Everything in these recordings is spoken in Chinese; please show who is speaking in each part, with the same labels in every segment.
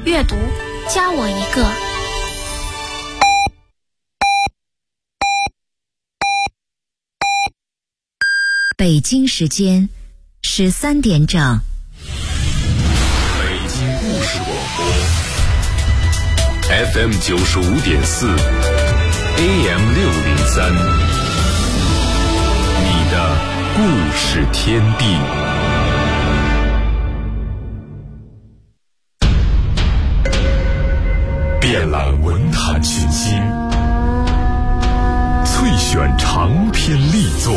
Speaker 1: 阅读加我一个。
Speaker 2: 北京时间13点整。
Speaker 3: 北京故事广播 FM 95.4 AM 603，你的故事天地。遍览文坛群星，萃选长篇力作。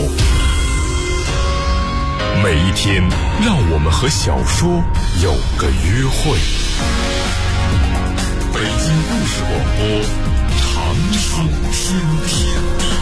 Speaker 3: 每一天，让我们和小说有个约会。北京故事广播，长春天地。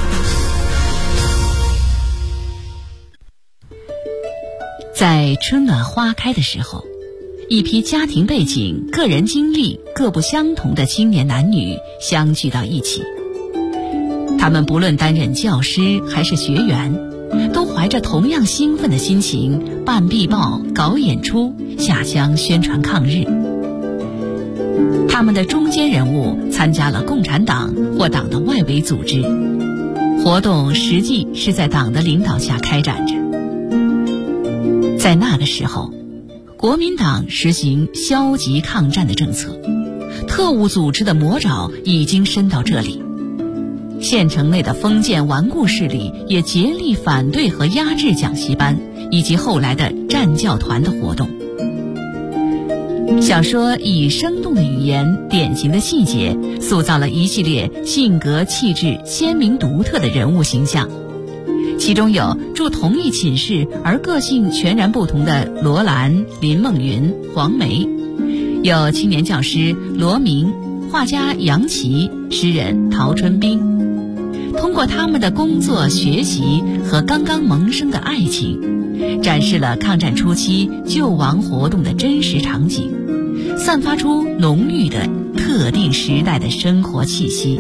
Speaker 4: 在春暖花开的时候，一批家庭背景、个人经历各不相同的青年男女相聚到一起。他们不论担任教师还是学员，都怀着同样兴奋的心情办壁报、搞演出、下乡宣传抗日。他们的中坚人物参加了共产党或党的外围组织，活动实际是在党的领导下开展着。在那个时候，国民党实行消极抗战的政策，特务组织的魔爪已经伸到这里。县城内的封建顽固势力也竭力反对和压制讲习班以及后来的战教团的活动。小说以生动的语言、典型的细节，塑造了一系列性格气质鲜明独特的人物形象。其中有住同一寝室而个性全然不同的罗兰、林梦云、黄梅，有青年教师罗明、画家杨琦、诗人陶春冰。通过他们的工作、学习和刚刚萌生的爱情，展示了抗战初期救亡活动的真实场景，散发出浓郁的特定时代的生活气息。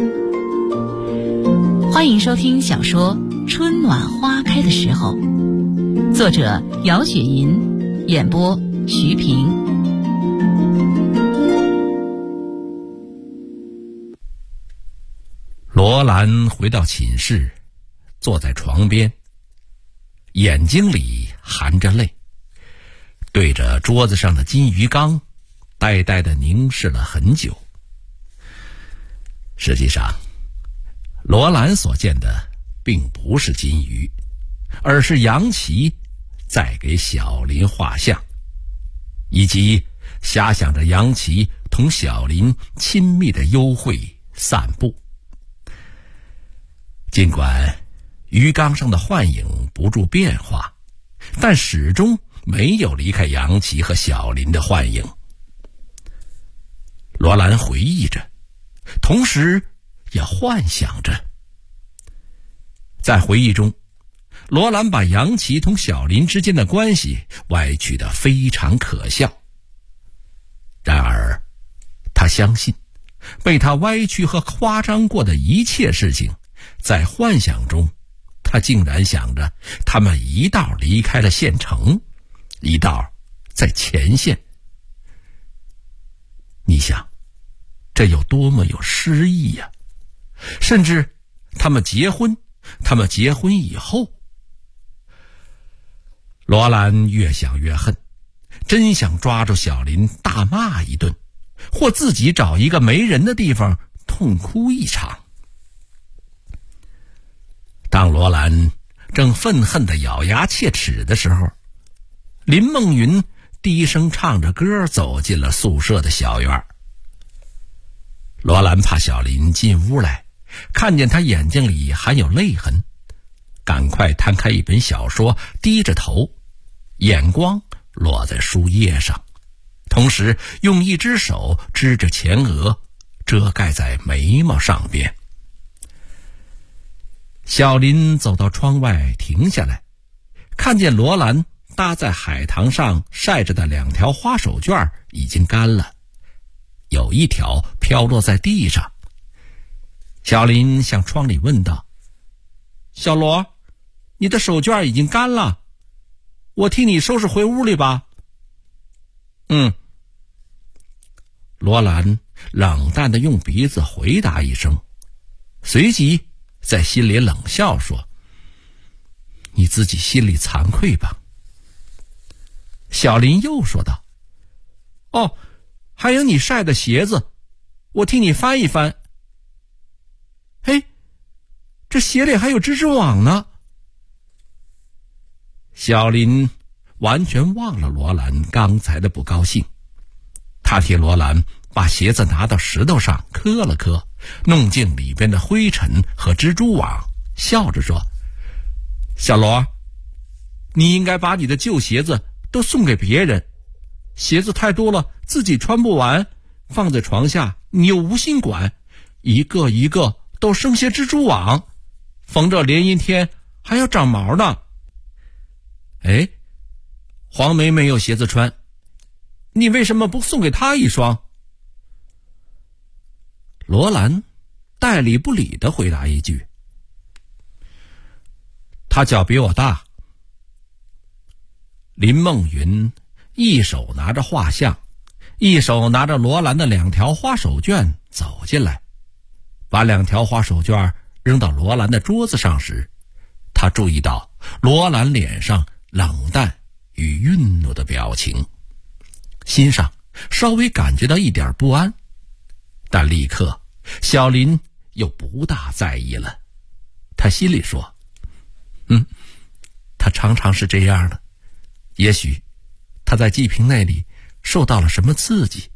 Speaker 4: 欢迎收听小说《春暖花开的时候》，作者姚雪银，演播徐平。
Speaker 5: 罗兰回到寝室，坐在床边，眼睛里含着泪，对着桌子上的金鱼缸呆呆地凝视了很久。实际上，罗兰所见的并不是金鱼，而是杨琦在给小林画像，以及遐想着杨琦同小林亲密的幽会散步。尽管鱼缸上的幻影不住变化，但始终没有离开杨琦和小林的幻影。罗兰回忆着，同时也幻想着。在回忆中，罗兰把杨琦同小林之间的关系歪曲得非常可笑。然而他相信，被他歪曲和夸张过的一切事情，在幻想中，他竟然想着他们一道离开了县城，一道在前线。你想，这有多么有诗意呀！甚至他们结婚以后。罗兰越想越恨，真想抓住小林大骂一顿，或自己找一个没人的地方痛哭一场。当罗兰正愤恨地咬牙切齿的时候，林梦云低声唱着歌走进了宿舍的小院。罗兰怕小林进屋来看见他眼睛里还有泪痕，赶快摊开一本小说，低着头，眼光落在书页上，同时用一只手支着前额，遮盖在眉毛上边。小林走到窗外停下来，看见罗兰搭在海棠上晒着的2条花手绢已经干了，有一条飘落在地上。小林向窗里问道：“小罗，你的手绢已经干了，我替你收拾回屋里吧。”“嗯。” 罗兰冷淡地用鼻子回答一声，随即在心里冷笑说：“你自己心里惭愧吧。”小林又说道：“哦，还有你晒的鞋子，我替你翻一翻。嘿，这鞋里还有蜘蛛网呢。”小林完全忘了罗兰刚才的不高兴，他替罗兰把鞋子拿到石头上磕了磕，弄净里边的灰尘和蜘蛛网，笑着说：“小罗，你应该把你的旧鞋子都送给别人，鞋子太多了自己穿不完，放在床下你又无心管，一个一个都生些蜘蛛网，逢着连阴天还要长毛呢。哎，黄梅没有鞋子穿，你为什么不送给她一双？”罗兰代理不理地回答一句：“她脚比我大。”林梦云一手拿着画像，一手拿着罗兰的2条花手绢走进来，把2条花手绢扔到罗兰的桌子上时，他注意到罗兰脸上冷淡与愠怒的表情，心上稍微感觉到一点不安，但立刻小林又不大在意了。他心里说：“他常常是这样的，也许他在季平那里受到了什么刺激。”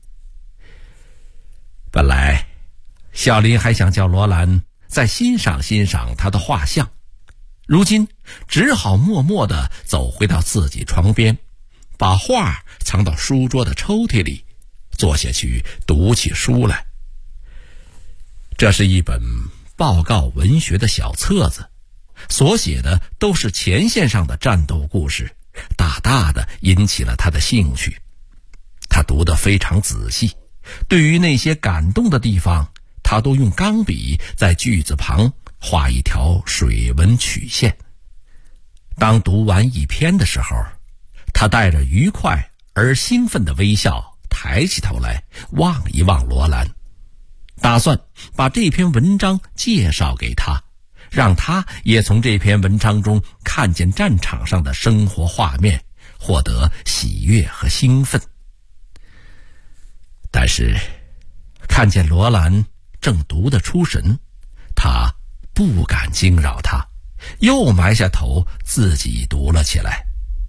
Speaker 5: 本来小林还想叫罗兰再欣赏欣赏他的画像，如今只好默默地走回到自己床边，把画藏到书桌的抽屉里，坐下去读起书来。这是一本报告文学的小册子，所写的都是前线上的战斗故事，大大的引起了他的兴趣。他读得非常仔细，对于那些感动的地方，他都用钢笔在句子旁画一条水纹曲线。当读完一篇的时候，他带着愉快而兴奋的微笑抬起头来望一望罗兰，打算把这篇文章介绍给他，让他也从这篇文章中看见战场上的生活画面，获得喜悦和兴奋。但是看见罗兰正读得出神，他不敢惊扰他，又埋下头自己读了起来。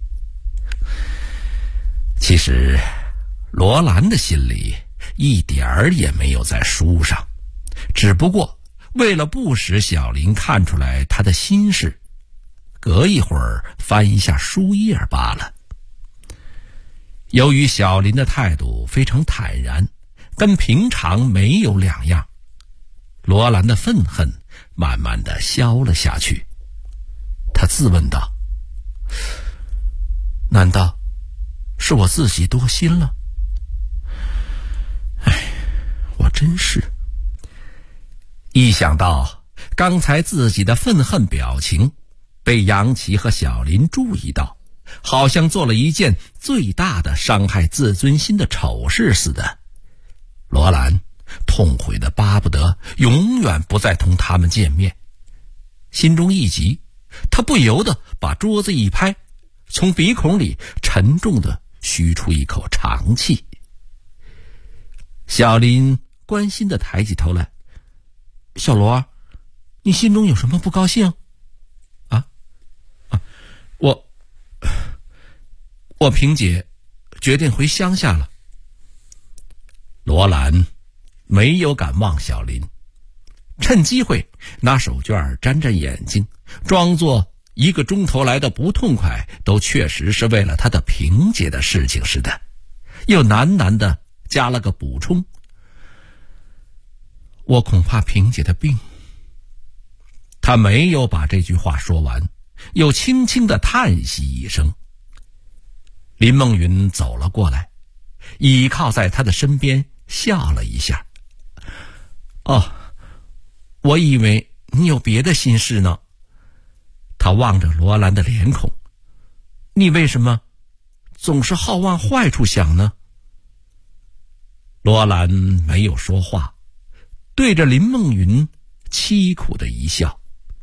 Speaker 5: 其实罗兰的心里一点儿也没有在书上，只不过为了不使小林看出来他的心事，隔一会儿翻一下书页罢了。由于小林的态度非常坦然，跟平常没有两样，罗兰的愤恨慢慢地消了下去。他自问道：难道是我自己多心了？我真是……一想到刚才自己的愤恨表情被杨琪和小林注意到，好像做了一件最大的伤害自尊心的丑事似的，罗兰痛悔的巴不得永远不再同他们见面。心中一急，他不由得把桌子一拍，从鼻孔里沉重地吁出一口长气。小林关心地抬起头来：小罗，你心中有什么不高兴？我萍姐决定回乡下了。罗兰没有敢望小林，趁机会拿手绢沾沾眼睛，装作1个钟头来的不痛快都确实是为了他的萍姐的事情似的，又喃喃地加了个补充：我恐怕萍姐的病。他没有把这句话说完，又轻轻地叹息一声。林梦云走了过来，倚靠在他的身边，笑了一下：我以为你有别的心事呢。他望着罗兰的脸孔：你为什么总是好往坏处想呢？ 罗兰没有说话，对着林梦云凄苦的一笑。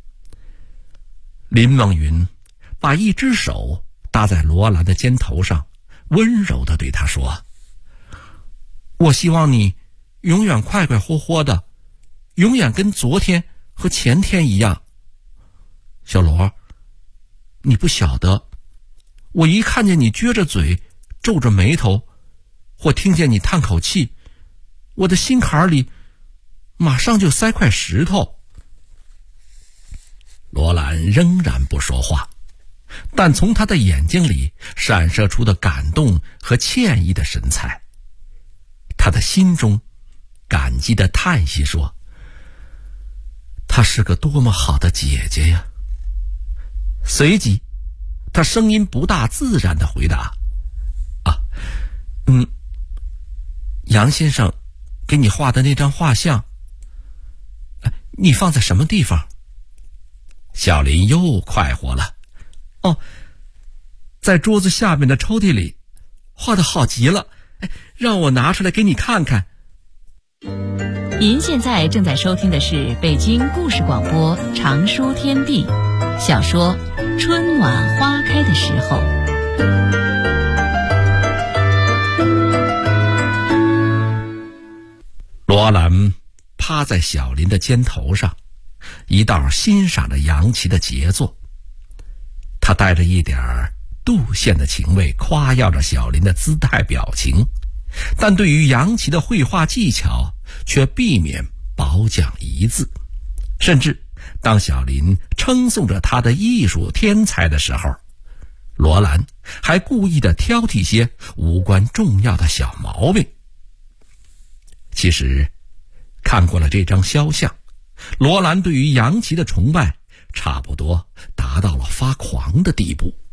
Speaker 5: 林梦云把一只手搭在罗兰的肩头上，温柔地对他说：我希望你永远快快活活的，永远跟昨天和前天一样。小罗，你不晓得，我一看见你撅着嘴皱着眉头，或听见你叹口气，我的心坎里马上就塞块石头。罗兰仍然不说话，但从他的眼睛里闪射出的感动和歉意的神采。他的心中感激地叹息说：她是个多么好的姐姐呀。随即他声音不大自然地回答：杨先生给你画的那张画像，你放在什么地方？小林又快活了：在桌子下面的抽屉里，画得好极了，让我拿出来给你看看。
Speaker 4: 您现在正在收听的是北京故事广播长说天地小说《春暖花开的时候》。罗兰趴在小林的肩头上，一道欣赏着杨琪的杰作。他带着一点杜宪的情味夸耀着小林的姿态表情，但对于杨琪的绘画技巧却避免褒奖一字。甚至当小林称颂着他的艺术天才的时候，罗兰还故意地挑剔些无关重要的小毛病。其实看过了这张肖像，罗兰对于杨琪的崇拜差不多达到了发狂的地步。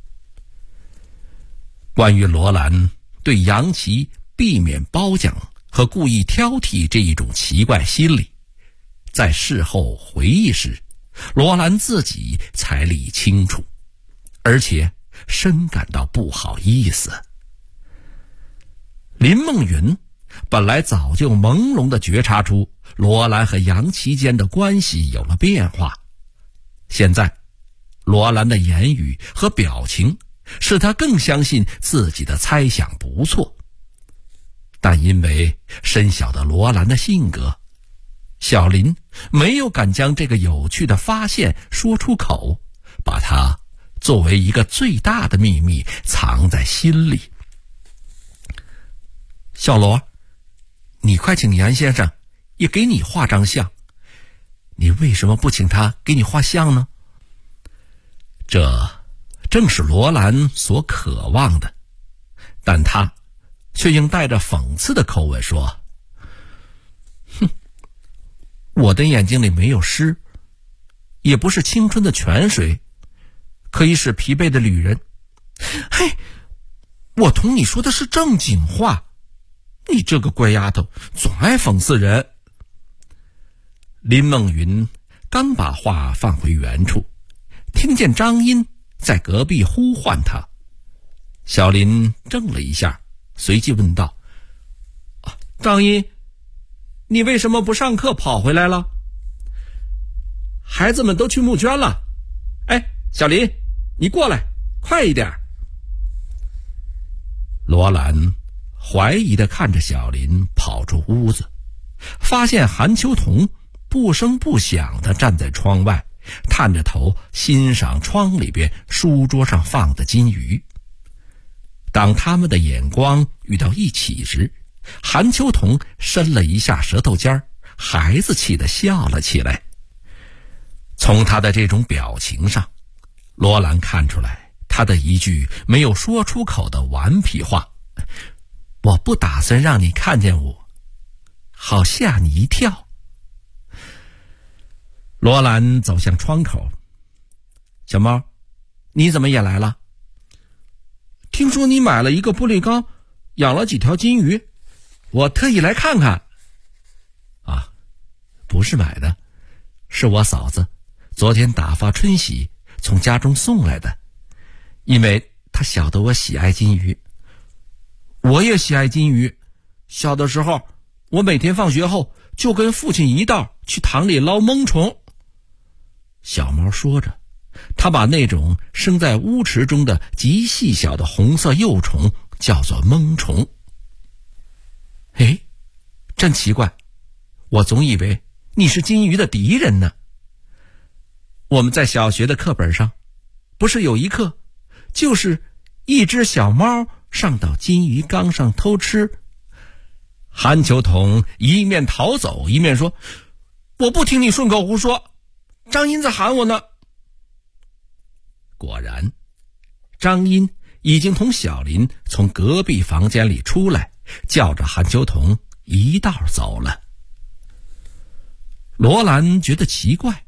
Speaker 4: 关于罗兰对杨琪避免褒奖和故意挑剔这一种奇怪心理，在事后回忆时，罗兰自己才理清楚，而且深感到不好意思。林梦云本来早就朦胧地觉察出罗兰和杨琪间的关系有了变化，现在罗兰的言语和表情使他更相信自己的猜想不错。但因为深晓得罗兰的性格，小林没有敢将这个有趣的发现说出口，把它作为一个最大的秘密藏在心里。小罗，你快请杨先生也给你画张像，你为什么不请他给你画像呢？这正是罗兰所渴望的，但他却应带着讽刺的口吻说：我的眼睛里没有诗，也不是青春的泉水，可以使疲惫的旅人。嘿，我同你说的是正经话，你这个乖丫头总爱讽刺人。林梦云刚把画放回原处，听见张音在隔壁呼唤他。小林怔了一下，随即问道：张音，你为什么不上课跑回来了？孩子们都去募捐了。小林，你过来，快一点。罗兰怀疑地看着小林跑出屋子，发现韩秋桐不声不响地站在窗外，探着头欣赏窗里边书桌上放的金鱼。当他们的眼光遇到一起时，韩秋桐伸了一下舌头尖，孩子气地笑了起来。从他的这种表情上，罗兰看出来他的一句没有说出口的顽皮话：我不打算让你看见我，好吓你一跳。罗兰走向窗口：小猫，你怎么也来了？听说你买了一个玻璃缸，养了几条金鱼，我特意来看看。不是买的，是我嫂子昨天打发春喜从家中送来的，因为她晓得我喜爱金鱼。我也喜爱金鱼，小的时候
Speaker 5: 我每天放学后就跟父亲一道去塘里捞蒙虫。小猫说着，它把那种生在乌池中的极细小的红色幼虫叫做蒙虫。哎，真奇怪，我总以为你是金鱼的敌人呢。我们在小学的课本上，不是有一课，就是一只小猫上到金鱼缸上偷吃。韩秋桐一面逃走一面说：“我不听你顺口胡说，张茵在喊我呢。”果然，张茵已经同小林从隔壁房间里出来，叫着韩秋桐一道走了。罗兰觉得奇怪，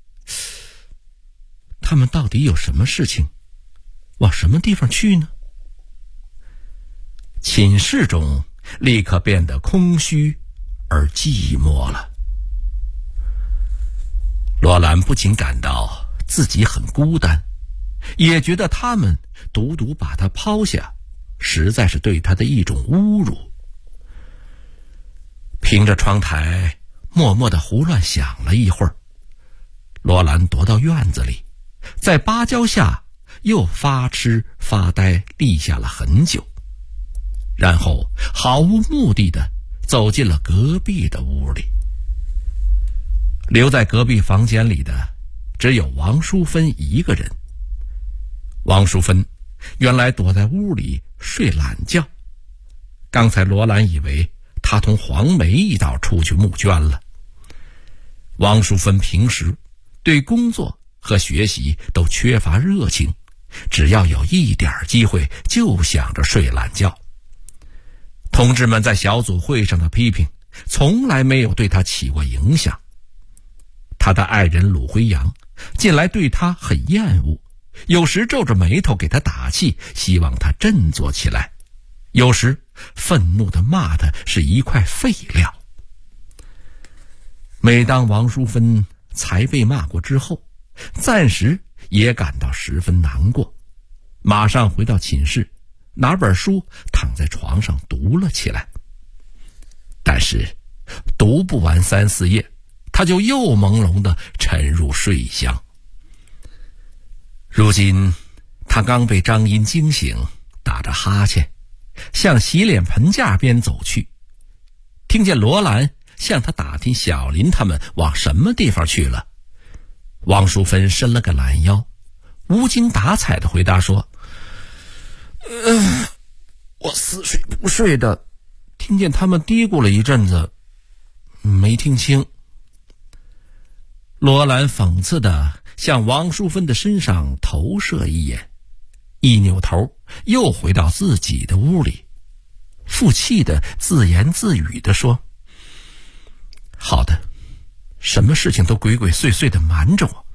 Speaker 5: 他们到底有什么事情，往什么地方去呢？寝室中立刻变得空虚而寂寞了。罗兰不仅感到自己很孤单，也觉得他们独独把他抛下，实在是对他的一种侮辱。凭着窗台默默地胡乱想了一会儿，罗兰踱到院子里，在芭蕉下又发痴发呆立下了很久，然后毫无目的地走进了隔壁的屋里。留在隔壁房间里的只有王淑芬一个人。王淑芬原来躲在屋里睡懒觉，刚才罗兰以为她同黄梅一道出去募捐了。王淑芬平时对工作和学习都缺乏热情，只要有一点机会就想着睡懒觉。同志们在小组会上的批评从来没有对他起过影响。他的爱人鲁辉阳近来对他很厌恶，有时皱着眉头给他打气，希望他振作起来，有时愤怒地骂他是一块废料。每当王淑芬才被骂过之后，暂时也感到十分难过，马上回到寝室，拿本书躺在床上读了起来。但是读不完3、4页，他就又朦胧地沉入睡乡。如今他刚被张茵惊醒，打着哈欠向洗脸盆架边走去，听见罗兰向他打听小林他们往什么地方去了。王淑芬伸了个懒腰，无精打采地回答说：“我似睡不睡的，听见他们嘀咕了一阵子，没听清。”罗兰讽刺地向王淑芬的身上投射一眼，一扭头又回到自己的屋里，负气地自言自语地说：“好的，什么事情都鬼鬼祟祟地瞒着我。”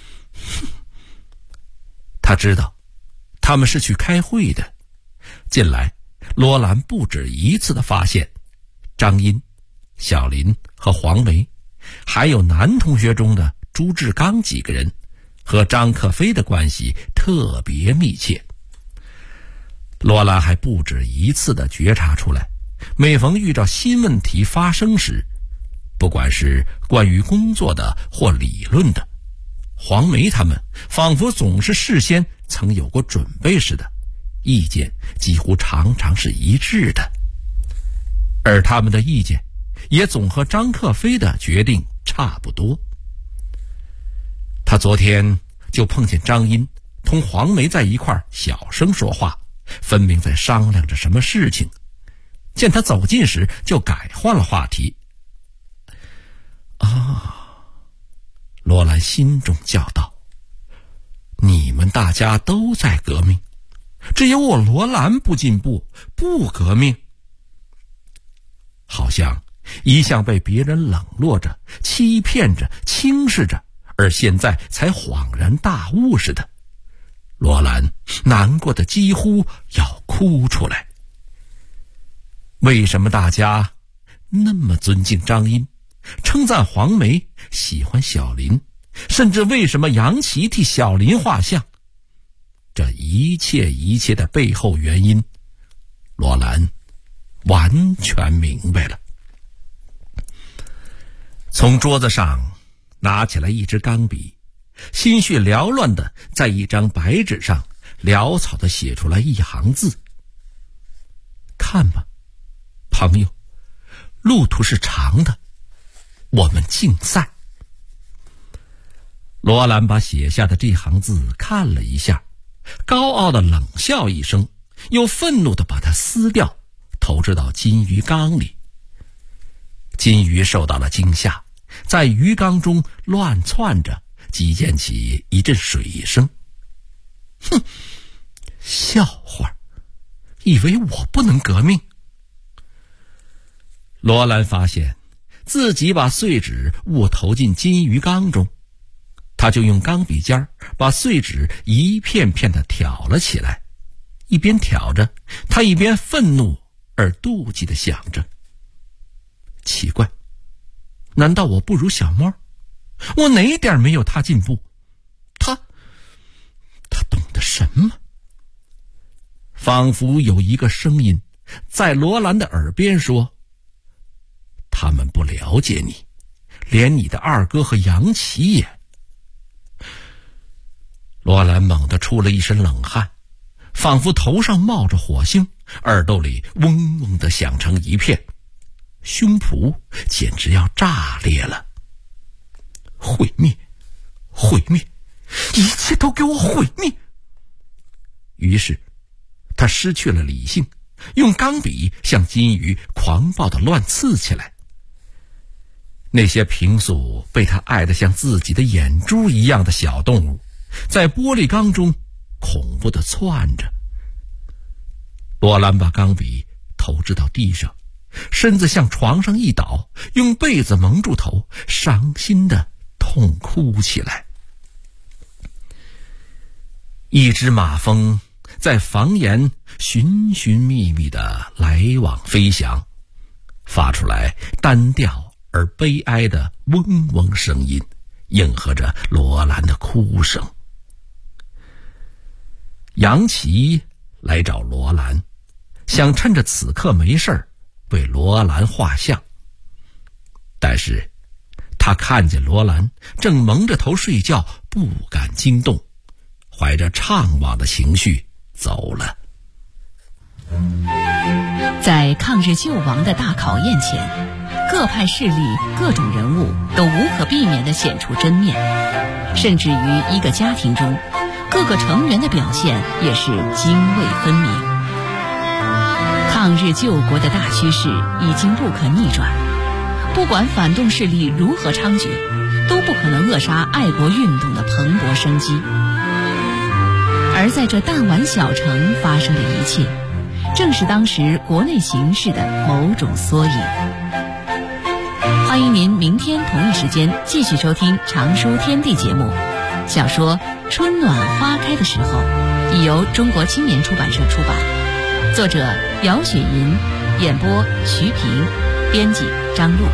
Speaker 5: 他知道他们是去开会的。近来罗兰不止一次地发现张茵、小林和黄梅，还有男同学中的朱志刚几个人和张克飞的关系特别密切。罗兰还不止一次地觉察出来，每逢遇到新问题发生时，不管是关于工作的或理论的，黄梅他们仿佛总是事先曾有过准备似的，意见几乎常常是一致的，而他们的意见也总和张克飞的决定差不多。他昨天就碰见张茵同黄梅在一块儿小声说话，分明在商量着什么事情。见他走近时，就改换了话题。罗兰心中叫道：“你们大家都在革命，只有我罗兰不进步，不革命。”好像一向被别人冷落着、欺骗着、轻视着，而现在才恍然大悟似的。罗兰难过的几乎要哭出来。为什么大家那么尊敬张茵，称赞黄梅，喜欢小林，甚至为什么杨琪替小林画像？这一切的背后原因，罗兰完全明白了。 从桌子上拿起来一支钢笔，心绪缭乱的在一张白纸上潦草的写出来一行字：看吧，朋友，路途是长的，我们竞赛。罗兰把写下的这行字看了一下，高傲的冷笑一声，又愤怒地把它撕掉，投掷到金鱼缸里。金鱼受到了惊吓，在鱼缸中乱窜着，激溅起一阵水声。哼，笑话，以为我不能革命？罗兰发现自己把碎纸误投进金鱼缸中，他就用钢笔尖把碎纸一片片地挑了起来，一边挑着，他一边愤怒而妒忌地想着：奇怪，难道我不如小猫？我哪点没有他进步？他懂得什么？仿佛有一个声音在罗兰的耳边说：他们不了解你，连你的二哥和杨奇也。罗兰猛地出了一身冷汗，仿佛头上冒着火星，耳朵里嗡嗡地响成一片，胸脯简直要炸裂了。毁灭，毁灭，一切都给我毁灭！于是他失去了理性，用钢笔向金鱼狂暴地乱刺起来。那些平素被他爱得像自己的眼珠一样的小动物，在玻璃缸中恐怖地窜着。罗兰把钢笔投掷到地上，身子向床上一倒，用被子蒙住头，伤心地痛哭起来。一只马蜂在房檐寻寻觅觅地来往飞翔，发出来单调而悲哀的嗡嗡声音，应和着罗兰的哭声。杨奇来找罗兰，想趁着此刻没事儿为罗兰画像，但是他看见罗兰正蒙着头睡觉，不敢惊动，怀着怅惘的情绪走了。
Speaker 4: 在抗日救亡的大考验前，各派势力、各种人物都无可避免地显出真面，甚至于一个家庭中，各个成员的表现也是泾渭分明。抗日救国的大趋势已经不可逆转，不管反动势力如何猖獗，都不可能扼杀爱国运动的蓬勃生机。而在这弹丸小城发生的一切，正是当时国内形势的某种缩影。欢迎您明天同一时间继续收听《常书天地》节目。小说《春暖花开的时候》已由中国青年出版社出版，作者姚雪银，演播徐平，编辑张璐。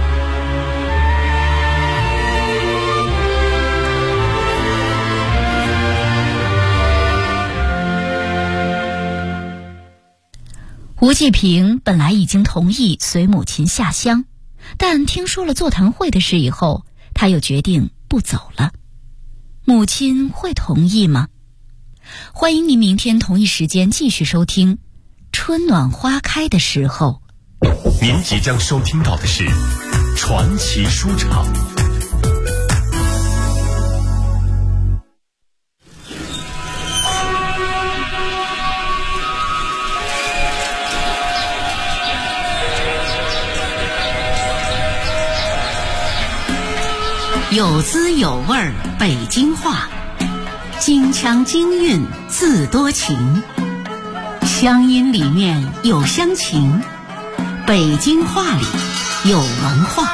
Speaker 2: 吴继平本来已经同意随母亲下乡，但听说了座谈会的事以后，他又决定不走了。母亲会同意吗？欢迎您明天同一时间继续收听《春暖花开的时候》。
Speaker 3: 您即将收听到的是传奇书场。
Speaker 6: 有滋有味儿北京话，京腔京韵字多情，乡音里面有乡情，北京话里有文化。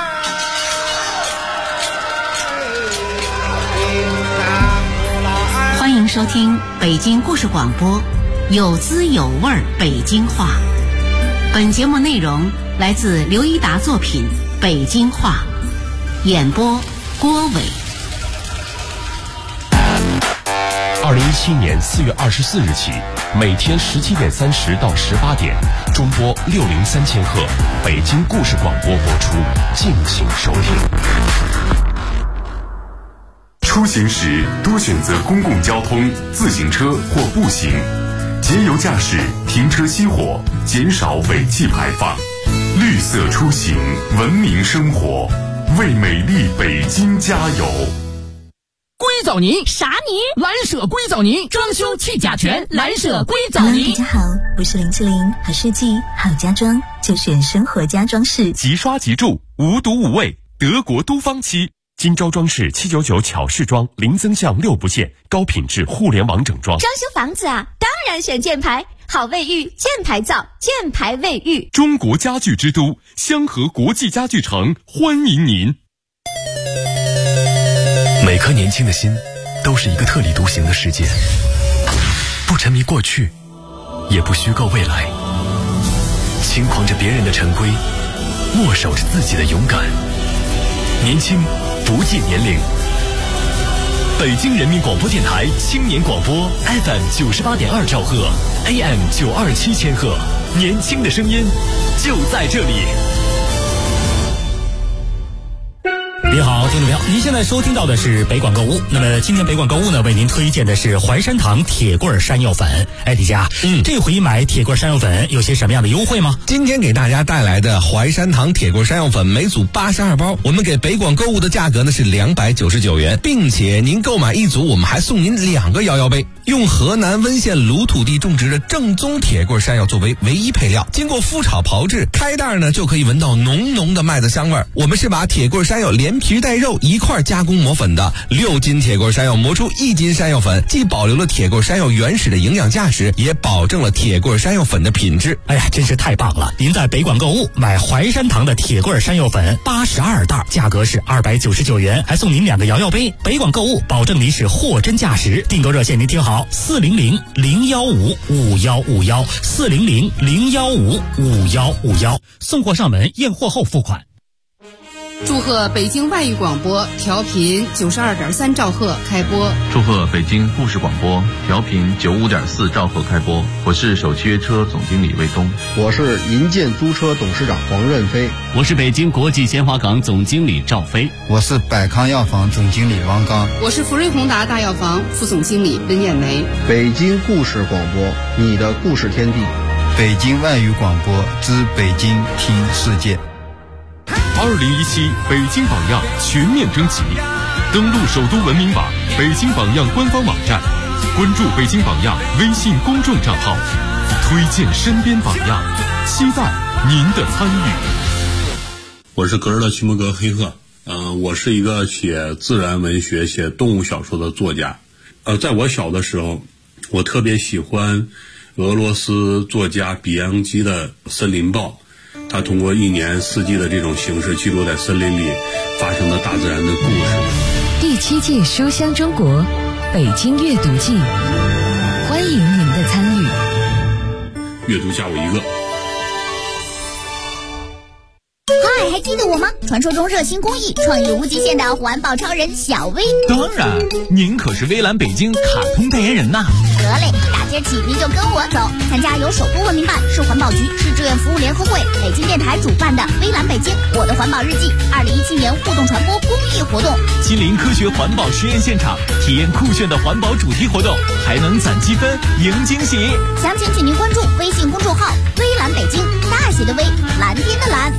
Speaker 6: 欢迎收听北京故事广播有滋有味儿北京话。本节目内容来自刘一达作品《北京话》，演播郭伟。
Speaker 3: 2017年4月24日起，每天17点30到18点，中波603000赫，北京故事广播播出，敬请收听。
Speaker 7: 出行时多选择公共交通、自行车或步行，节油驾驶，停车熄火，减少尾气排放。绿色出行，文明生活，为美丽北京加油！
Speaker 8: 硅藻泥
Speaker 1: 啥泥？
Speaker 8: 蓝舍硅藻泥，装修去甲醛，蓝舍硅藻泥。
Speaker 9: 大家好，我是林志玲，好设计好家装就选生活家装饰，
Speaker 3: 即刷即住，无毒无味，德国都芳漆。金招装饰799巧饰装，零增项6不限，高品质互联网整装。
Speaker 1: 装修房子啊，当然选箭牌，好卫浴，箭牌造，箭牌卫浴。
Speaker 3: 中国家具之都，香河国际家具城欢迎您。
Speaker 10: 每颗年轻的心都是一个特立独行的世界，不沉迷过去，也不虚构未来，轻狂着别人的陈规，握手着自己的勇敢。年轻不计年龄。北京人民广播电台青年广播 FM 98.2兆赫 AM 927千赫，年轻的声音就在这里。
Speaker 11: 你好，听众朋友，您现在收听到的是北广购物。那么今天北广购物呢，为您推荐的是淮山堂铁棍山药粉。哎，李佳，这回买铁棍山药粉有些什么样的优惠吗？
Speaker 12: 今天给大家带来的淮山堂铁棍山药粉每组82包，我们给北广购物的价格呢是299元，并且您购买一组，我们还送您2个摇摇杯。用河南温县鲁土地种植的正宗铁棍山药作为唯一配料，经过麸炒炮制，开袋呢就可以闻到浓浓的麦子香味。我们是把铁棍山药连皮带肉一块加工磨粉的，6斤铁棍山药磨出1斤山药粉，既保留了铁棍山药原始的营养价值，也保证了铁棍山药粉的品质。
Speaker 11: 哎呀，真是太棒了！您在北广购物买淮山堂的铁棍山药粉82袋，价格是299元，还送您2个摇摇杯。北广购物保证您是货真价实。订购热线您听好，400-015-5151，400-015-5151，送货上门，验货后付款。
Speaker 13: 祝贺北京外语广播调频92.3兆赫开播。
Speaker 14: 祝贺北京故事广播调频95.4兆赫开播。我是首汽约车总经理魏东。
Speaker 15: 我是银建租车董事长黄任飞。
Speaker 16: 我是北京国际鲜花港总经理赵飞。
Speaker 17: 我是百康药房总经理王刚。
Speaker 13: 我是福瑞宏达大药房副总经理温艳梅。
Speaker 15: 北京故事广播，你的故事天地。
Speaker 17: 北京外语广播之北京听世界。
Speaker 3: 2017北京榜样全面征集，登录首都文明网、北京榜样官方网站，关注北京榜样微信公众账号，推荐身边榜样，期待您的参与。
Speaker 18: 我是格尔的徐木格黑鹤，我是一个写自然文学、写动物小说的作家。在我小的时候，我特别喜欢俄罗斯作家比扬基的《森林报》。他通过1年4季的这种形式，记录在森林里发生的大自然的故事。
Speaker 19: 第7届书香中国北京阅读季，欢迎您的参与。
Speaker 18: 阅读加我一个。
Speaker 1: 嗨，还记得我吗？传说中热心公益、创意无极限的环保超人小薇。
Speaker 20: 当然，您可是微蓝北京卡通代言人呐。
Speaker 1: 得嘞，大街起您就跟我走，参加由首都文明办、市环保局、市志愿服务联合会、北京电台主办的微蓝北京我的环保日记2017年互动传播公益活动，
Speaker 20: 亲临科学环保实验现场，体验酷炫的环保主题活动，还能攒积分赢惊喜。
Speaker 1: 详情请您关注微信公众号微蓝北京，大写的微，蓝天的蓝。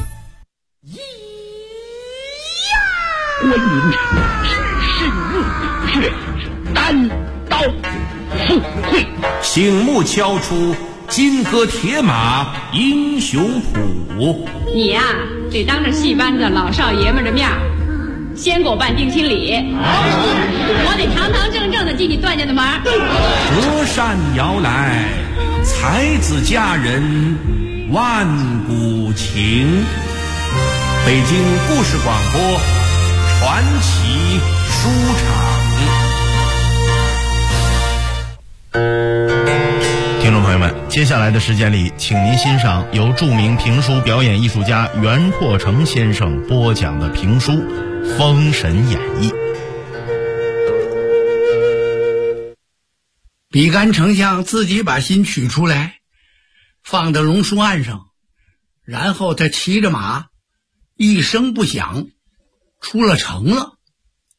Speaker 21: 观音只身入却单刀赴会，
Speaker 22: 醒目敲出金戈铁马英雄谱。
Speaker 23: 你呀，得当着戏班子老少爷们的面先给我办定亲礼，我得堂堂正正的进你段家的门。
Speaker 22: 隔山摇来，才子佳人万古情。北京故事广播传奇书场。
Speaker 24: 听众朋友们，接下来的时间里，请您欣赏由著名评书表演艺术家袁拓成先生播讲的评书《封神演义》。
Speaker 25: 比干丞相自己把心取出来，放到榕树岸上，然后他骑着马，一声不响出了城了。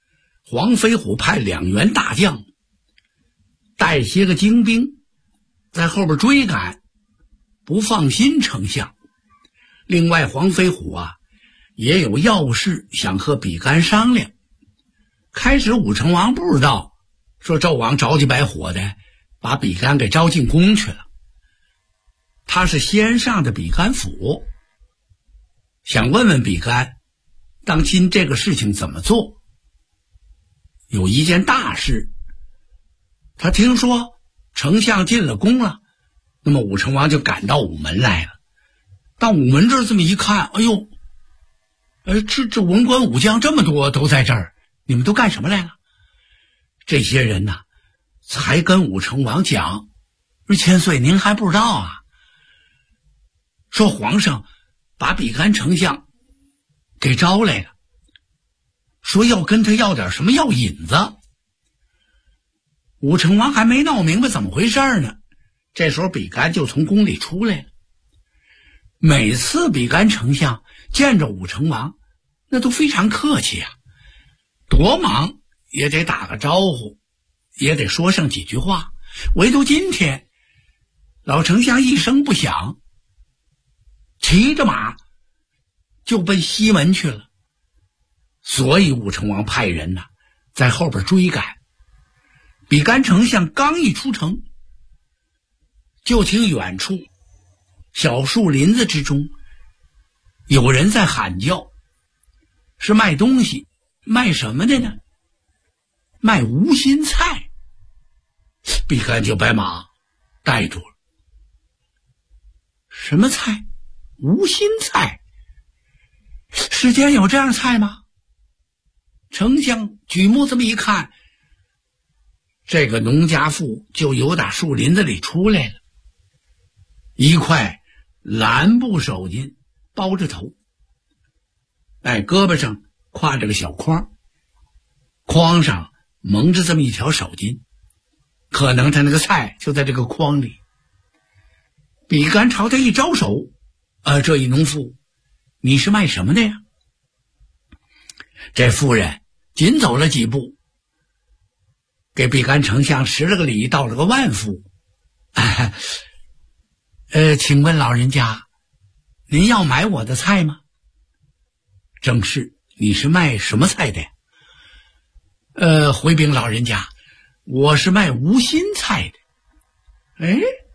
Speaker 25: 黄飞虎派2员大将带些个精兵在后边追赶，不放心丞相。另外黄飞虎也有要事想和比干商量。开始武成王不知道，说纣王着急摆火的把比干给招进宫去了。他是先上的比干府，想问问比干当今这个事情怎么做。有一件大事，他听说丞相进了宫了，那么武成王就赶到午门来了。到午门这儿这么一看，哎呦，这文官武将这么多都在这儿，你们都干什么来了？这些人呢，才跟武成王讲，说千岁您还不知道啊，说皇上把比干丞相给招来了，说要跟他要点什么药引子。武成王还没闹明白怎么回事呢，这时候比干就从宫里出来了。每次比干丞相见着武成王，那都非常客气啊，多忙也得打个招呼，也得说上几句话。唯独今天，老丞相一声不响，骑着马就奔西门去了。所以武成王派人在后边追赶。比干丞相刚一出城，就听远处小树林子之中有人在喊叫，是卖东西。卖什么的呢？卖无心菜。比干就把马带住了。什么菜？无心菜？世间有这样菜吗？丞相举目这么一看，这个农家妇就由打树林子里出来了，一块蓝布手巾包着头，胳膊上挎着个小筐，筐上蒙着这么一条手巾，可能他那个菜就在这个筐里。比干朝他一招手，这一农妇，你是卖什么的呀？这妇人紧走了几步，给比干丞相施了个礼，道了个万福。请问老人家，您要买我的菜吗？正是，你是卖什么菜的呀？回禀老人家，我是卖无心菜的。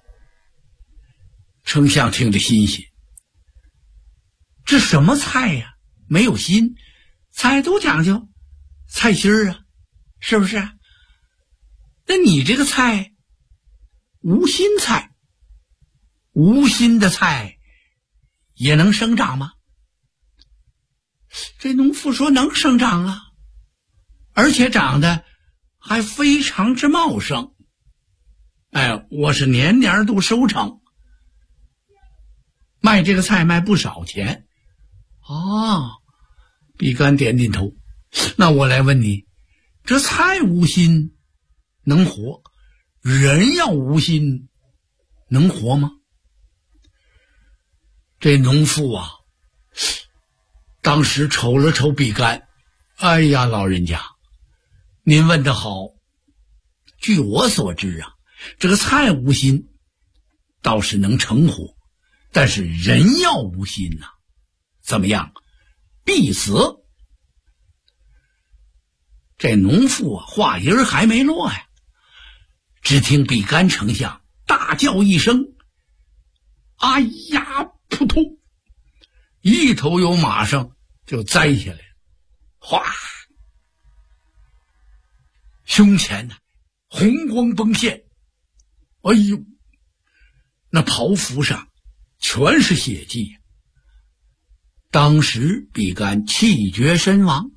Speaker 25: 丞相听着新鲜，这什么菜呀？没有心，菜都讲究菜心儿啊，是不是？那你这个菜无心菜，无心的菜也能生长吗？这农妇说能生长啊，而且长得还非常之茂盛。我是年年都收成，卖这个菜卖不少钱。比干点点头。那我来问你，这菜无心能活，人要无心能活吗？这农妇当时瞅了瞅比干，哎呀，老人家您问得好。据我所知这个菜无心倒是能成活，但是人要无心怎么样？必死。这农妇话音儿还没落呀，只听比干丞相大叫一声，哎呀，扑通，一头由马上就栽下来了，哗，胸前红光迸现，哎呦，那袍服上全是血迹。当时比干气绝身亡。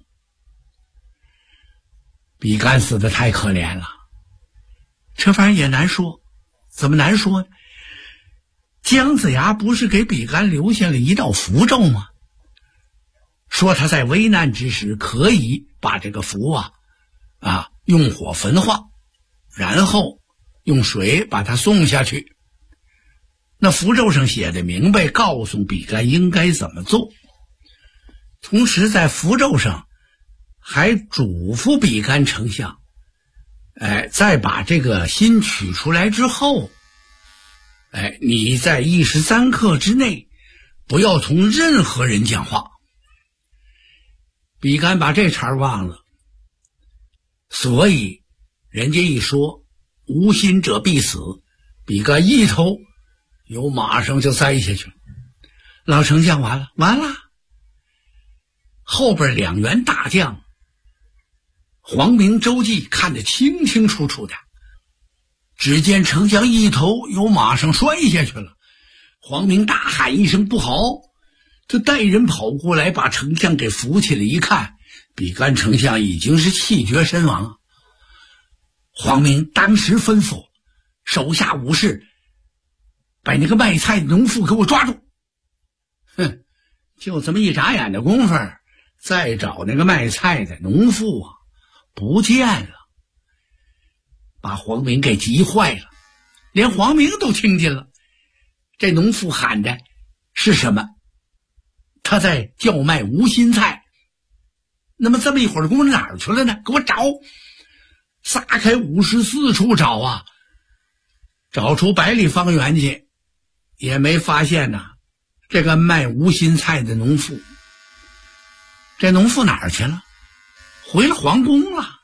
Speaker 25: 比干死的太可怜了，这玩意也难说。怎么难说呢？姜子牙不是给比干留下了一道符咒吗？说他在危难之时可以把这个符用火焚化，然后用水把它送下去。那符咒上写的明白，告诉比干应该怎么做。同时在符咒上还嘱咐比干丞相，在把这个心取出来之后，你在13刻之内不要同任何人讲话。比干把这茬忘了，所以人家一说无心者必死，比干一头由马上就栽下去了。老丞相完了，后边2员大将黄明、周济看得清清楚楚的，只见丞相一头由马上摔下去了。黄明大喊一声不好，就带人跑过来把丞相给扶起来，一看比干丞相已经是气绝身亡。黄明当时吩咐手下武士把那个卖菜的农妇给我抓住。就这么一眨眼的功夫，再找那个卖菜的农妇不见了，把黄明给急坏了，连黄明都听见了。这农妇喊的是什么？他在叫卖无心菜。那么这么一会儿功夫哪儿去了呢？给我找！撒开武士四处找啊，找出100里方圆去，也没发现这个卖无心菜的农妇。这农妇哪儿去了？回了皇宫了。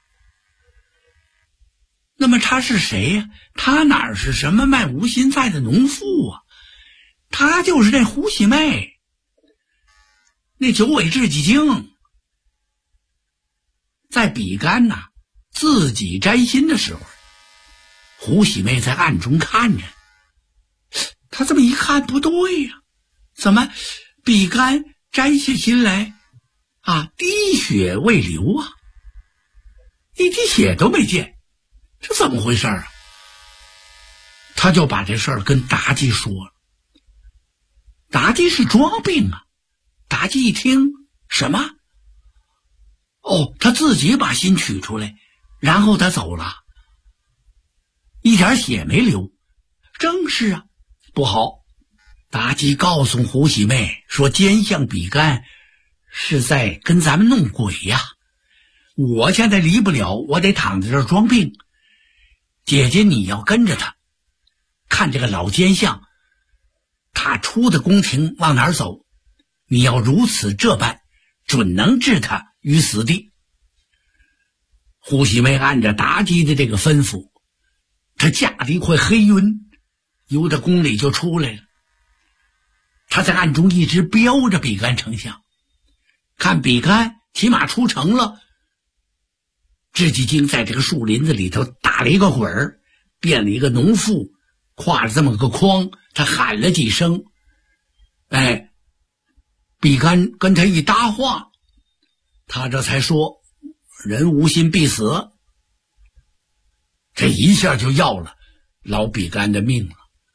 Speaker 25: 那么他是谁呀？他哪是什么卖无心菜的农妇啊？他就是那胡喜妹，那九尾雉鸡精。在比干自己摘心的时候，胡喜妹在暗中看着。他这么一看不对呀，怎么比干摘下心来滴血未流啊，一滴血都没见，这怎么回事啊？他就把这事儿跟妲己说了。妲己是装病啊。妲己一听什么？他自己把心取出来，然后他走了，一点血没流。正是啊，不好。妲己告诉胡喜妹说，奸相比干是在跟咱们弄鬼呀，我现在离不了，我得躺在这儿装病。姐姐你要跟着他，看这个老奸相他出的宫廷往哪儿走，你要如此这般，准能置他于死地。胡喜妹按着妲己的这个吩咐，她驾着一块黑云由这宫里就出来了。她在暗中一直标着比干丞相，看比干骑马出城了。雉鸡精在这个树林子里头打了一个滚儿，变了一个农妇，挎着这么个筐，他喊了几声，比干跟他一搭话，他这才说人无心必死。这一下就要了老比干的命了。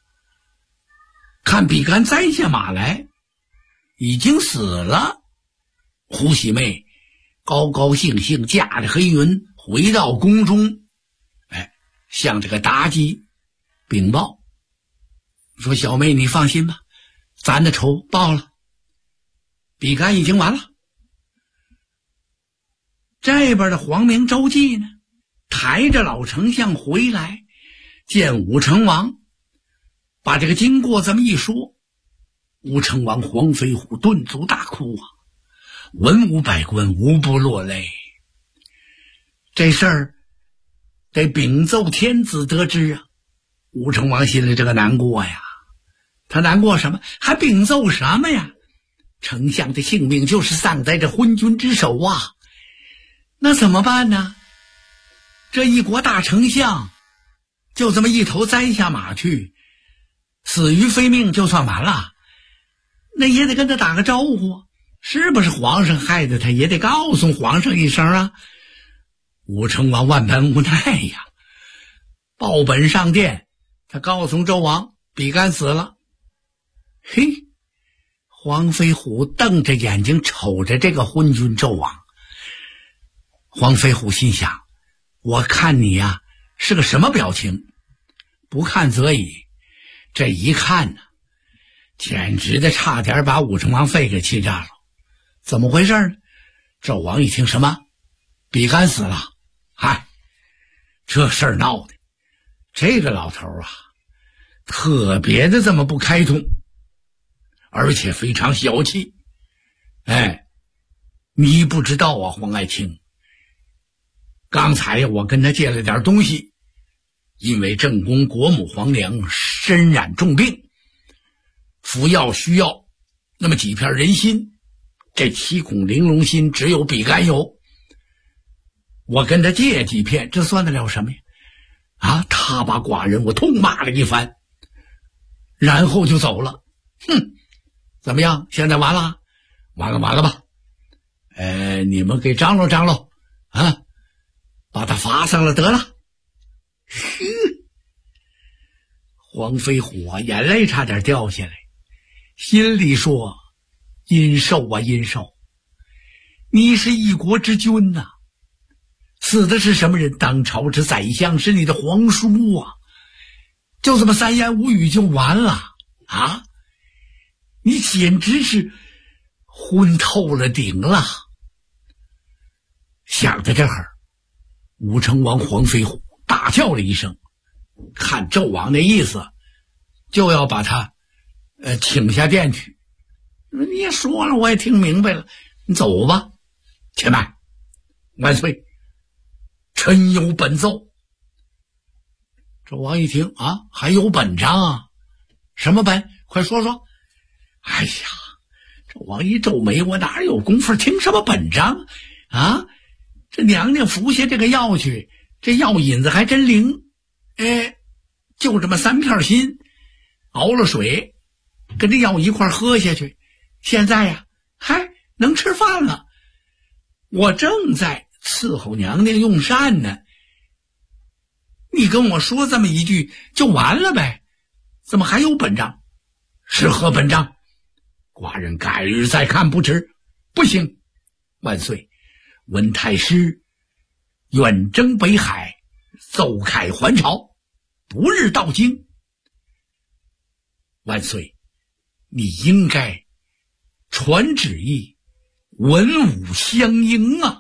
Speaker 25: 看比干栽下马来已经死了，胡喜妹高高兴兴驾着黑云回到宫中，向这个妲己禀报说，小妹你放心吧，咱的仇报了，比干已经完了。这边的黄明、周济呢，抬着老丞相回来见武成王，把这个经过这么一说，武成王黄飞虎顿足大哭啊，文武百官无不落泪。这事儿得禀奏天子得知啊。武成王心里这个难过呀，他难过什么？还禀奏什么呀？丞相的性命就是丧在这昏君之手啊，那怎么办呢？这一国大丞相就这么一头栽下马去，死于非命就算完了，那也得跟他打个招呼，是不是皇上害的他，也得告诉皇上一声啊。武成王万般无奈呀，报本上殿，他告诉周王比干死了。嘿，黄飞虎瞪着眼睛瞅着这个昏君纣王。黄飞虎心想，我看你呀是个什么表情？不看则已，这一看呢，简直的差点把武成王肺给气炸了。怎么回事呢？纣王一听什么？ 比干死了。嗨，这事儿闹的，这个老头啊，特别的这么不开通，而且非常小气。哎，你不知道啊，黄爱卿，刚才我跟他借了点东西，因为正宫国母皇娘身染重病，服药需要那么几片人心，这7孔玲珑心只有比干有，我跟他借几片，这算得了什么呀？啊，他把寡人我痛骂了一番，然后就走了。哼，怎么样？现在完了？完了吧？你们给张罗张罗啊，把他罚上了得了。黄飞虎啊，眼泪差点掉下来，心里说：殷寿啊，殷寿，你是一国之君呐，死的是什么人？当朝之宰相，是你的皇叔啊，就这么3言5语就完了啊？你简直是昏透了顶了。想到这儿，武成王黄飞虎大叫了一声，看纣王那意思，就要把他请下殿去。你也说了，我也听明白了，你走吧。且慢，万岁，臣有本奏。纣王一听啊，还有本章啊？什么本？快说说。哎呀，纣王一皱眉，我哪有功夫听什么本章啊？这娘娘服下这个药去，这药引子还真灵。就这么3片心，熬了水，跟这药一块喝下去，现在呀，还能吃饭了。我正在伺候娘娘用膳呢，你跟我说这么一句就完了呗？怎么还有本章？是何本章？寡人改日再看不迟。不行，万岁，文太师远征北海，奏凯还朝，不日到京。万岁，你应该传旨意，文武相迎啊！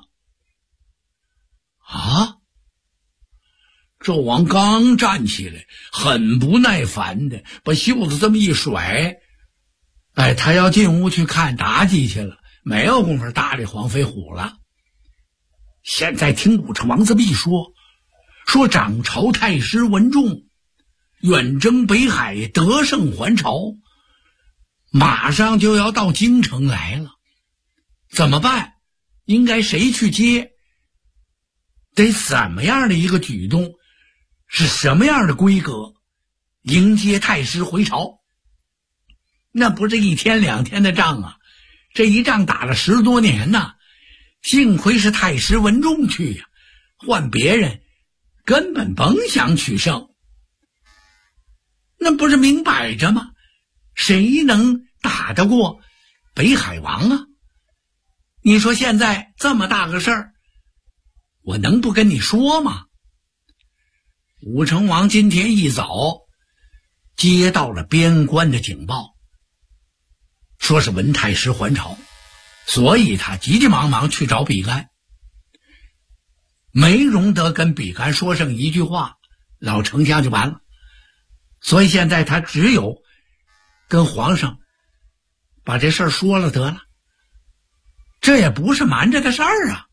Speaker 25: 啊！纣王刚站起来，很不耐烦的把袖子这么一甩，他要进屋去看妲己去了，没有功夫搭理黄飞虎了。现在听武成王这么一说，说掌朝太师文仲远征北海，得胜还朝，马上就要到京城来了，怎么办？应该谁去接？得怎么样的一个举动？是什么样的规格迎接太师回朝？那不是1天2天的仗啊，这一仗打了10多年呐。幸亏是太师文仲去呀，换别人根本甭想取胜。那不是明摆着吗？谁能打得过北海王啊？你说现在这么大个事儿，我能不跟你说吗？武成王今天一早接到了边关的警报，说是文太师还朝，所以他急急忙忙去找比干，没容得跟比干说上一句话，老丞相就完了。所以现在他只有跟皇上把这事儿说了得了，这也不是瞒着的事儿啊。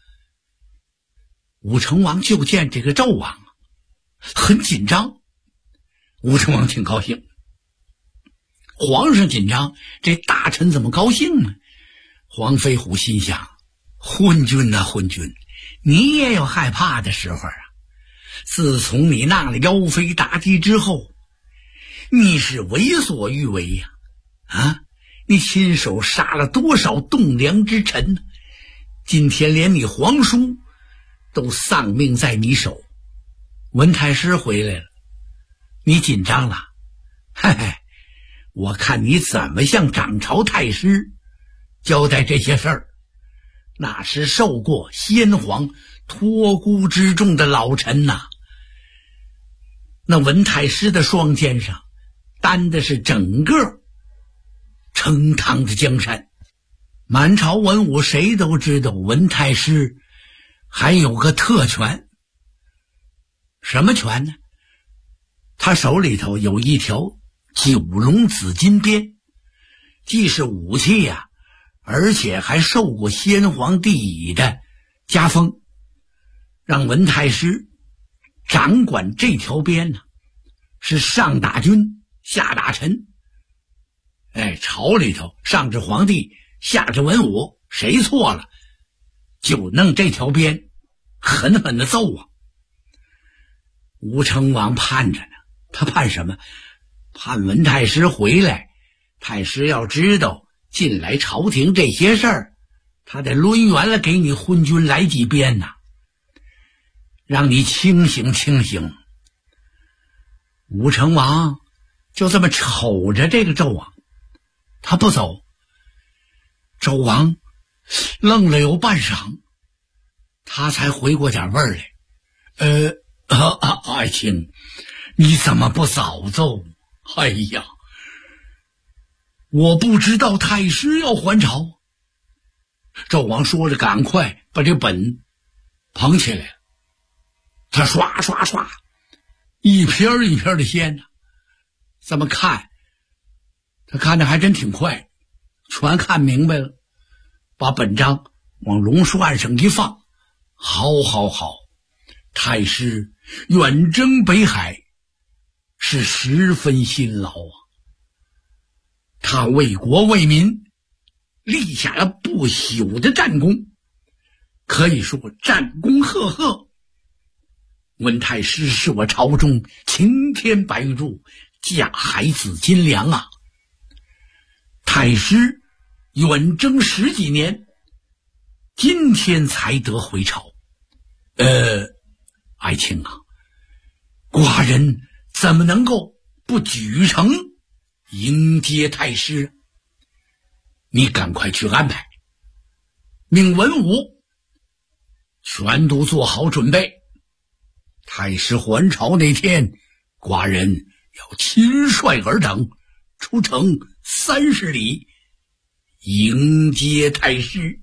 Speaker 25: 武成王就见这个纣王很紧张，武成王挺高兴，皇上紧张，这大臣怎么高兴呢？黄飞虎心想，昏君啊昏君，你也有害怕的时候啊。自从你纳了妖妃妲己之后，你是为所欲为呀！你亲手杀了多少栋梁之臣，今天连你皇叔都丧命在你手。文太师回来了，你紧张了？嘿嘿，我看你怎么向掌朝太师交代这些事儿。那是受过先皇托孤之重的老臣呐。那文太师的双肩上担的是整个称汤的江山，满朝文武谁都知道文太师还有个特权。什么权呢？他手里头有一条九龙紫金鞭，既是武器呀，而且还受过先皇帝乙的加封，让文太师掌管这条鞭呢，是上打君下打臣。朝里头上至皇帝下至文武，谁错了就弄这条鞭狠狠的揍啊。吴成王盼着呢，他盼什么？盼文太师回来。太师要知道近来朝廷这些事儿，他得抡圆了给你昏君来几鞭呐，让你清醒清醒。吴成王就这么瞅着这个纣王，他不走。纣王愣了有半晌，他才回过点味儿来。爱卿，你怎么不早奏？哎呀，我不知道太师要还朝。纣王说着，赶快把这本捧起来了。他刷刷刷，一篇一篇的掀呢。这么看，他看的还真挺快，全看明白了。把本章往龙书案上一放，好，太师远征北海，是十分辛劳啊。他为国为民立下了不朽的战功，可以说战功赫赫。文太师是我朝中擎天白柱，架海紫金梁啊。太师远征10几年，今天才得回朝。爱卿啊，寡人怎么能够不举城迎接太师？你赶快去安排，命文武全都做好准备。太师还朝那天，寡人要亲率尔等出城30里迎接太师。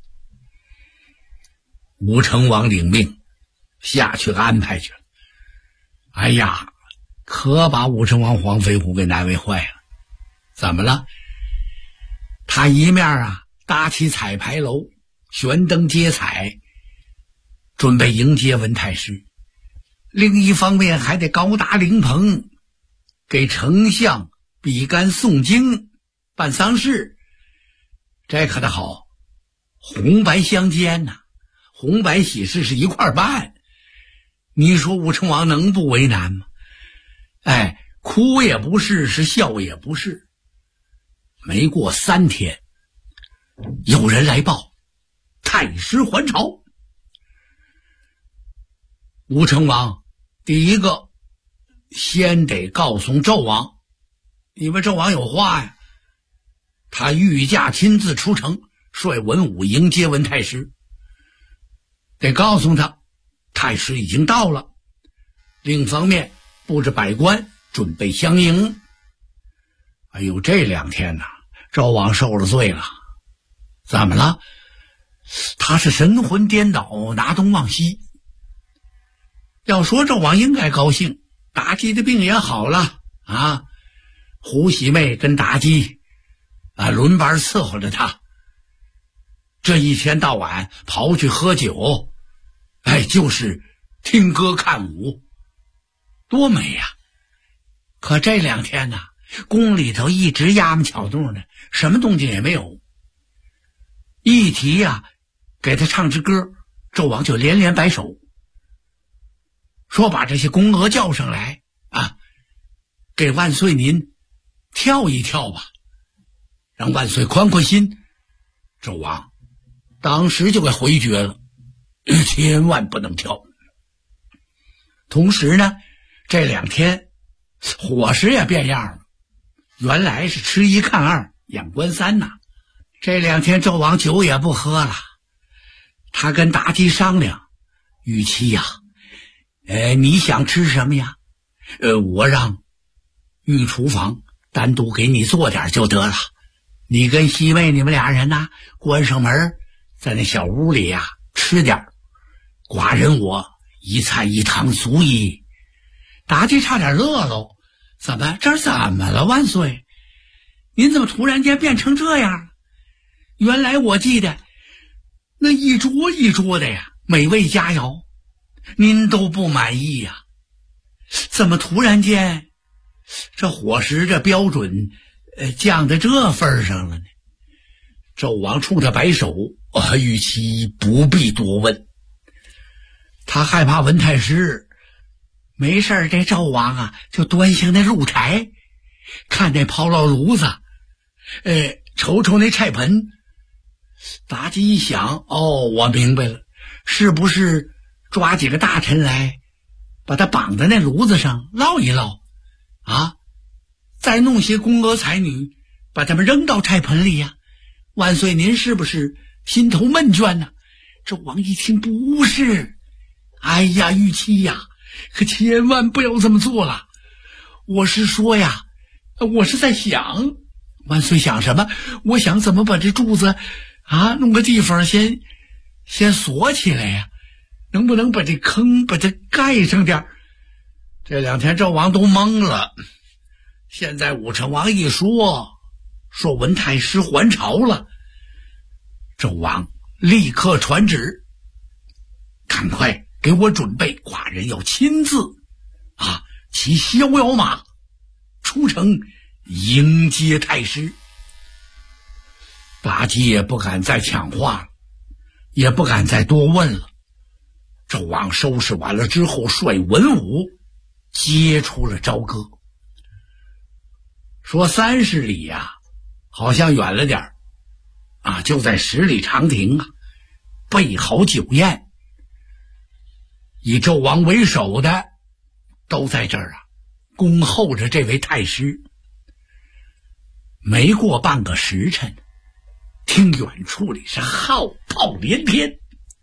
Speaker 25: 吴成王领命下去安排去了。哎呀，可把武成王黄飞虎给难为坏了。怎么了？他一面搭起彩牌楼，悬灯接彩，准备迎接文太师；另一方面还得高搭灵棚，给丞相比干诵经办丧事。这可得好，红白相间呐，红白喜事是一块办。你说武成王能不为难吗？哭也不是，是笑也不是。没过3天，有人来报，太师还朝。武成王第一个先得告诉纣王，因为纣王有话呀，他御驾亲自出城，率文武迎接文太师，得告诉他太师已经到了。另一方面布置百官，准备相迎。哎呦，这2天纣王受了罪了。怎么了？他是神魂颠倒，拿东忘西。要说纣王应该高兴，妲己的病也好了啊，胡喜妹跟妲己轮班伺候着他，这一天到晚跑去喝酒，就是听歌看舞，多美呀！可这2天宫里头一直压么巧动的，什么动静也没有。一提给他唱支歌，纣王就连连摆手，说把这些宫娥叫上来给万岁您跳一跳吧，让万岁宽宽心。纣王当时就给回绝了，千万不能跳。同时呢，这2天伙食也变样了，原来是吃1看2眼观3呐。这2天纣王酒也不喝了，他跟妲己商量，玉妻呀，你想吃什么呀？我让御厨房单独给你做点就得了，你跟西妹你们俩人关上门，在那小屋里吃点， 寡人我一菜一汤足矣。大姐差点乐喽，怎么了万岁？您怎么突然间变成这样？原来我记得那一桌一桌的呀，美味佳肴，您都不满意呀？怎么突然间这伙食这标准降到这份上了呢？纣王冲着摆手，与其不必多问。他害怕文太师，没事这纣王啊就端详那炉柴，看那炮烙炉子，瞅瞅那菜盆。妲己一想，我明白了，是不是抓几个大臣来，把他绑在那炉子上烙一烙啊？再弄些宫娥才女，把他们扔到菜盆里呀？万岁，您是不是心头闷倦呢？纣王一听，不是，哎呀，玉妻呀，可千万不要这么做了。我是说呀，我是在想，万岁想什么？我想怎么把这柱子弄个地方先锁起来呀？能不能把这坑把它盖上点？这2天纣王都懵了。现在武成王一说文太师还朝了，纣王立刻传旨，赶快给我准备，寡人要亲自骑逍遥马出城迎接太师。妲己也不敢再抢话了，也不敢再多问了。纣王收拾完了之后，率文武接出了朝歌。说30里呀，好像远了点就在10里长亭备好酒宴，以纣王为首的都在这儿恭候着这位太师。没过半个时辰，听远处里是号炮连天，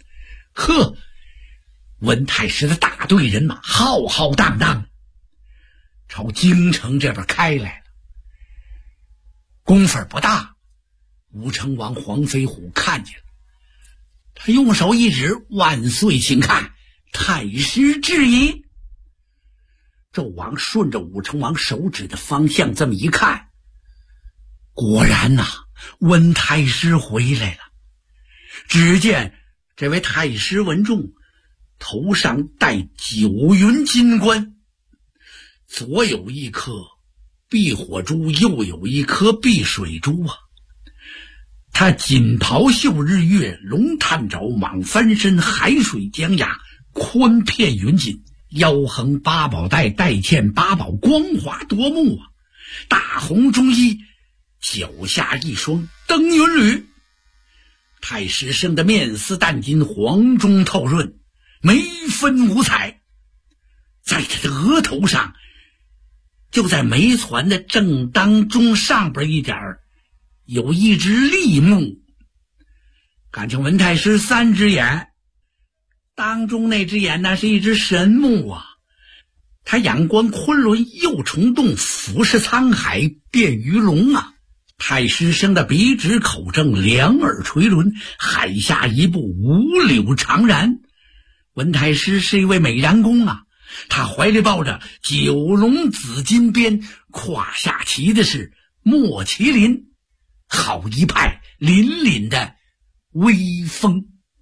Speaker 25: 文太师的大队人马浩浩荡荡朝京城这边开来了。功夫不大，武成王黄飞虎看见了，他用手一指，万岁请看，太师至矣。纣王顺着武成王手指的方向这么一看，果然文太师回来了。只见这位太师文仲头上戴9云金冠，左有一颗避火珠，右有一颗避水珠他锦袍绣日月，龙探爪，蟒翻身，海水江崖，宽片云锦，腰横8宝带，带嵌8宝，光华夺目大红中衣，脚下一双登云履。太师生的面似淡金，黄中透润，眉分五彩。在他的额头上，就在眉攒的正当中上边一点有一只立目，感情文太师3只眼，当中那只眼那是一只神目他仰观昆仑，右虫洞，俯视沧海，遍鱼龙太师生的鼻直口正，两耳垂轮，海下一步，五柳长髯。文太师是一位美髯公他怀里抱着9龙紫金鞭，胯下骑的是墨麒麟，好一派凛凛的威风。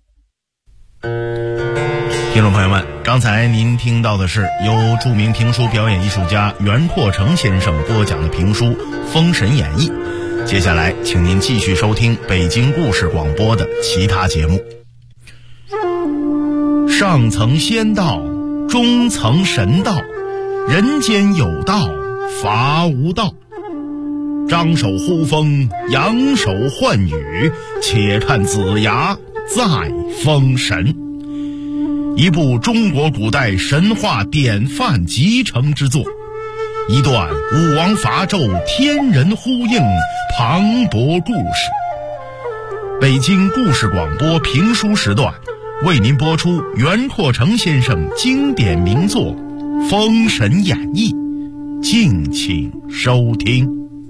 Speaker 24: 听众朋友们，刚才您听到的是由著名评书表演艺术家袁阔成先生播讲的评书《封神演义》。接下来请您继续收听北京故事广播的其他节目。上层仙道，中层神道，人间有道，法无道。张手呼风，扬手唤雨，且看子牙再封神。一部中国古代神话典范集成之作，一段武王伐纣天人呼应磅礴故事。北京故事广播评书时段为您播出袁阔成先生经典名作《封神演义》，敬请收听。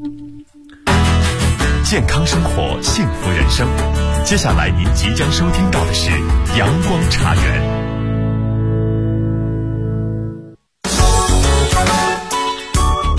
Speaker 3: 健康生活，幸福人生。接下来您即将收听到的是阳光茶园。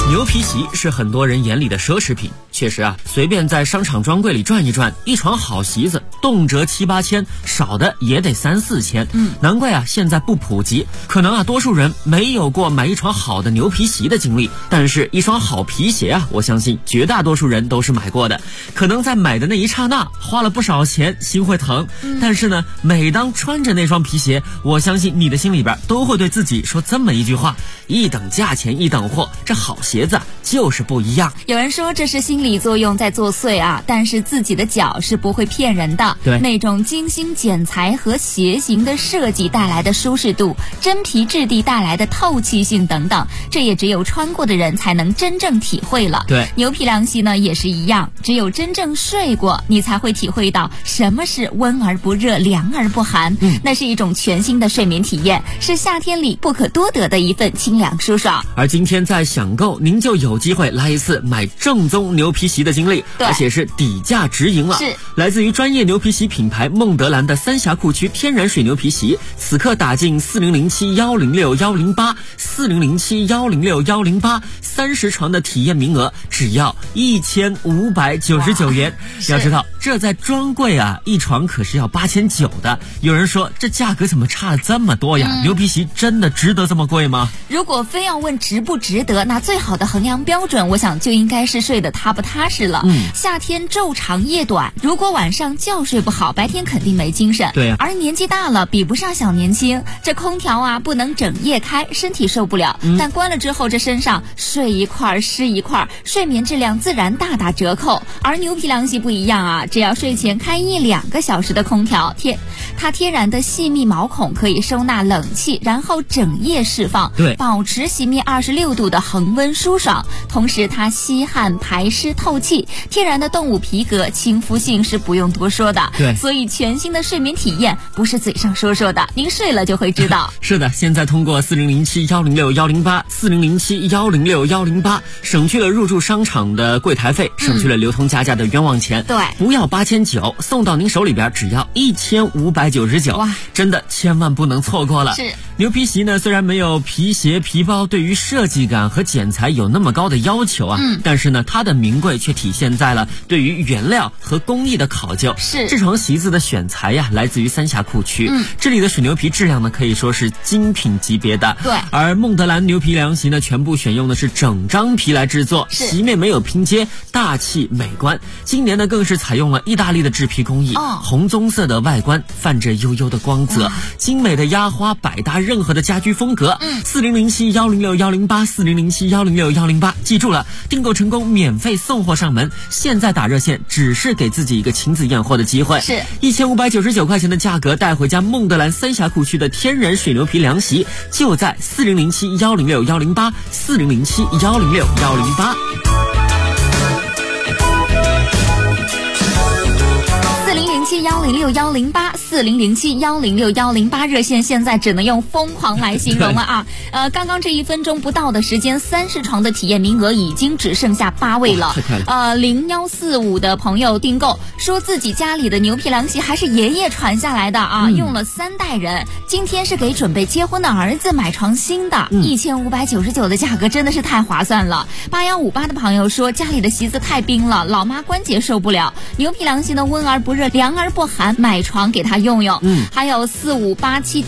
Speaker 2: 牛皮席是很多人眼里的奢侈品，确实啊，随便在商场专柜里转一转，一床好席子动辄7、8千，少的也得3、4千。难怪啊，现在不普及。可能啊，多数人没有过买一床好的牛皮席的经历，但是一双好皮鞋啊，我相信绝大多数人都是买过的。可能在买的那一刹那花了不少钱，心会疼。但是呢，每当穿着那双皮鞋，我相信你的心里边都会对自己说这么一句话：一等价钱一等货，这好鞋子就是不一样。
Speaker 4: 有人说这是心理作用在作祟啊，但是自己的脚是不会骗人的。
Speaker 2: 对，
Speaker 4: 那种精心剪裁和鞋型的设计带来的舒适度，真皮质地带来的透气性等等，这也只有穿过的人才能真正体会了。
Speaker 2: 对，
Speaker 4: 牛皮凉席呢也是一样，只有真正睡过，你才会体会到什么是温而不热，凉而不寒。那是一种全新的睡眠体验，是夏天里不可多得的一份清凉舒爽。
Speaker 2: 而今天在享购，您就有机会来一次买正宗牛皮席的经历，而且是底价直营了。
Speaker 4: 是
Speaker 2: 来自于专业牛皮席品牌孟德兰的三峡库区天然水牛皮席，此刻打进40071061084007106108，30床的体验名额只要1599元。要知道，这在专柜啊，一床可是要8900的。有人说这价格怎么差了这么多呀？牛皮席真的值得这么贵吗？
Speaker 4: 如果非要问值不值得，那最好的衡量标准，我想就应该是睡得踏不踏实了。夏天昼长夜短，如果晚上觉睡不好，白天肯定没精神。
Speaker 2: 对啊，
Speaker 4: 而年纪大了比不上小年轻，这空调啊不能整夜开，身体受不了。但关了之后，这身上睡一块湿一块，睡眠质量自然大打折扣。而牛皮凉席不一样啊，只要睡前开1-2个小时的空调，它天然的细密毛孔可以收纳冷气，然后整夜释放，
Speaker 2: 对，
Speaker 4: 保持席面26度的恒温舒爽。同时它吸汗排湿透气，天然的动物皮革，亲肤性是不用多说的。
Speaker 2: 对，
Speaker 4: 所以全新的睡眠体验不是嘴上说说的，您睡了就会知道。
Speaker 2: 是的，现在通过40071061084007106108，省去了入住商场的柜台费，省去了流通加价的冤枉钱。
Speaker 4: 对，
Speaker 2: 不要8900，送到您手里边只要1599。哇，真的千万不能错过了。
Speaker 4: 是
Speaker 2: 牛皮席呢，虽然没有皮鞋皮包对于设计感和剪裁有那么高的要求啊，但是呢，它的名贵却体现在了对于原料和工艺的考究。
Speaker 4: 是
Speaker 2: 这床席子的选材呀，来自于三峡库区，这里的水牛皮质量呢可以说是精品级别的。
Speaker 4: 对，
Speaker 2: 而孟德兰牛皮凉席呢，全部选用的是整张皮来制作，席面没有拼接，大气美观。今年呢，更是采用了意大利的制皮工艺，红棕色的外观泛着悠悠的光泽，精美的压花百搭任何的家居风格。40071061084007106108，记住了，订购成功免费送货上门。现在打热线只是给自己一个亲自验货的机会，
Speaker 4: 是
Speaker 2: 1599块钱的价格带回家孟德兰三峡库区的天然水牛皮凉席，就在40071061084007106108。
Speaker 4: 40071061084007106108热线现在只能用疯狂来形容了啊！刚刚这1分钟不到的时间，30床的体验名额已经只剩下8位了。0145的朋友订购说自己家里的牛皮凉席还是爷爷传下来的啊，用了3代人。今天是给准备结婚的儿子买床新的，1599的价格真的是太划算了。8158的朋友说家里的席子太冰了，老妈关节受不了，牛皮凉席呢温而不热，凉而不寒，买床给他用用。还有4587